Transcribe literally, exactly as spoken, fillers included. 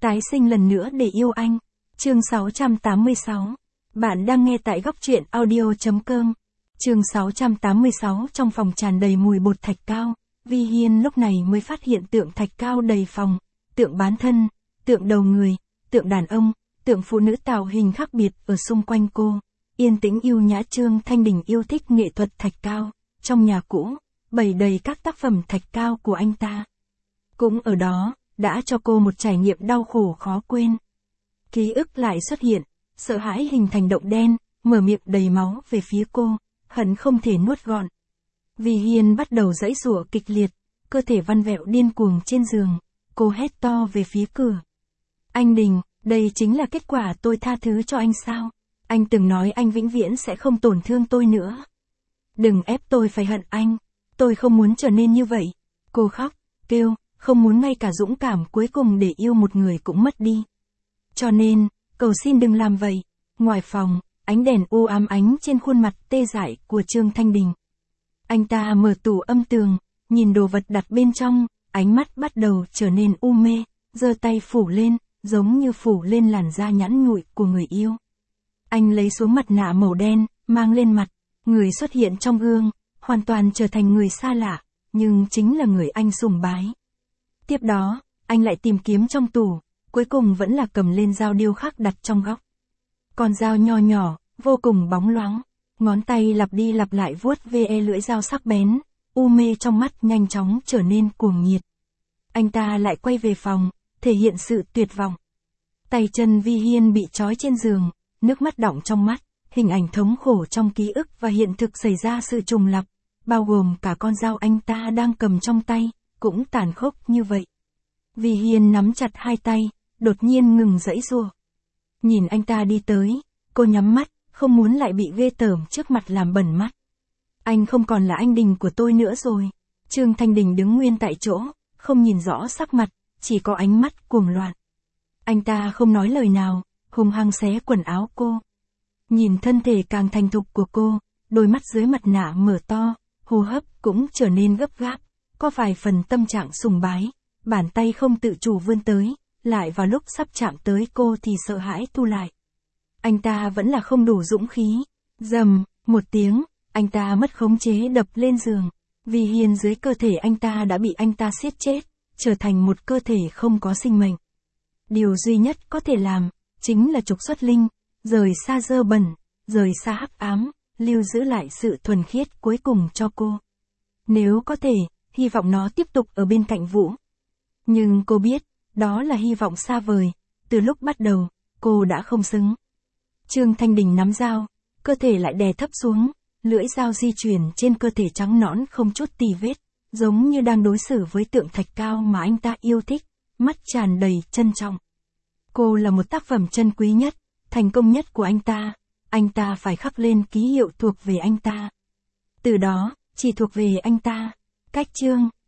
Tái sinh lần nữa để yêu anh. Chương sáu trăm tám mươi sáu. Bạn đang nghe tại góc truyện audio chấm com. Chương sáu trăm tám mươi sáu. Trong phòng tràn đầy mùi bột thạch cao, Vi Hiên lúc này mới phát hiện tượng thạch cao đầy phòng, tượng bán thân, tượng đầu người, tượng đàn ông, tượng phụ nữ tạo hình khác biệt ở xung quanh cô. Yên tĩnh yêu nhã. Trương Thanh Đình yêu thích nghệ thuật thạch cao, trong nhà cũ, bày đầy các tác phẩm thạch cao của anh ta. Cũng ở đó, đã cho cô một trải nghiệm đau khổ khó quên. Ký ức lại xuất hiện, sợ hãi hình thành động đen, mở miệng đầy máu về phía cô, hận không thể nuốt gọn. Vi Hiên bắt đầu giãy giụa kịch liệt, cơ thể vặn vẹo điên cuồng trên giường, cô hét to về phía cửa. Anh Đình, đây chính là kết quả tôi tha thứ cho anh sao? Anh từng nói anh vĩnh viễn sẽ không tổn thương tôi nữa. Đừng ép tôi phải hận anh, tôi không muốn trở nên như vậy. Cô khóc, kêu, không muốn ngay cả dũng cảm cuối cùng để yêu một người cũng mất đi. Cho nên, cầu xin đừng làm vậy. Ngoài phòng, ánh đèn u ám ánh trên khuôn mặt tê dại của Trương Thanh Đình. Anh ta mở tủ âm tường, nhìn đồ vật đặt bên trong, ánh mắt bắt đầu trở nên u mê, giơ tay phủ lên, giống như phủ lên làn da nhẵn nhụi của người yêu. Anh lấy xuống mặt nạ màu đen, mang lên mặt, người xuất hiện trong gương, hoàn toàn trở thành người xa lạ, nhưng chính là người anh sùng bái. Tiếp đó, anh lại tìm kiếm trong tủ, cuối cùng vẫn là cầm lên dao điêu khắc đặt trong góc. Con dao nho nhỏ, vô cùng bóng loáng, ngón tay lặp đi lặp lại vuốt ve lưỡi dao sắc bén, u mê trong mắt nhanh chóng trở nên cuồng nhiệt. Anh ta lại quay về phòng, thể hiện sự tuyệt vọng. Tay chân Vi Hiên bị trói trên giường, nước mắt đọng trong mắt, hình ảnh thống khổ trong ký ức và hiện thực xảy ra sự trùng lặp, bao gồm cả con dao anh ta đang cầm trong tay, cũng tàn khốc như vậy. Vi Hiên nắm chặt hai tay, đột nhiên ngừng giãy giụa. Nhìn anh ta đi tới, cô nhắm mắt, không muốn lại bị ghê tởm trước mặt làm bẩn mắt. Anh không còn là anh Đình của tôi nữa rồi. Trương Thanh Đình đứng nguyên tại chỗ, không nhìn rõ sắc mặt, chỉ có ánh mắt cuồng loạn. Anh ta không nói lời nào, hung hăng xé quần áo cô. Nhìn thân thể càng thành thục của cô, đôi mắt dưới mặt nạ mở to, hô hấp cũng trở nên gấp gáp, có vài phần tâm trạng sùng bái, bàn tay không tự chủ vươn tới, lại vào lúc sắp chạm tới cô thì sợ hãi thu lại. Anh ta vẫn là không đủ dũng khí. Rầm, một tiếng, anh ta mất khống chế đập lên giường. Vi Hiên dưới cơ thể anh ta đã bị anh ta siết chết, trở thành một cơ thể không có sinh mệnh. Điều duy nhất có thể làm, chính là trục xuất linh, rời xa dơ bẩn, rời xa hắc ám, lưu giữ lại sự thuần khiết cuối cùng cho cô. Nếu có thể, hy vọng nó tiếp tục ở bên cạnh Vũ. Nhưng cô biết, đó là hy vọng xa vời, từ lúc bắt đầu, cô đã không xứng. Trương Thanh Đình nắm dao, cơ thể lại đè thấp xuống, lưỡi dao di chuyển trên cơ thể trắng nõn không chút tì vết, giống như đang đối xử với tượng thạch cao mà anh ta yêu thích, mắt tràn đầy trân trọng. Cô là một tác phẩm chân quý nhất, thành công nhất của anh ta, anh ta phải khắc lên ký hiệu thuộc về anh ta. Từ đó, chỉ thuộc về anh ta. Cách chương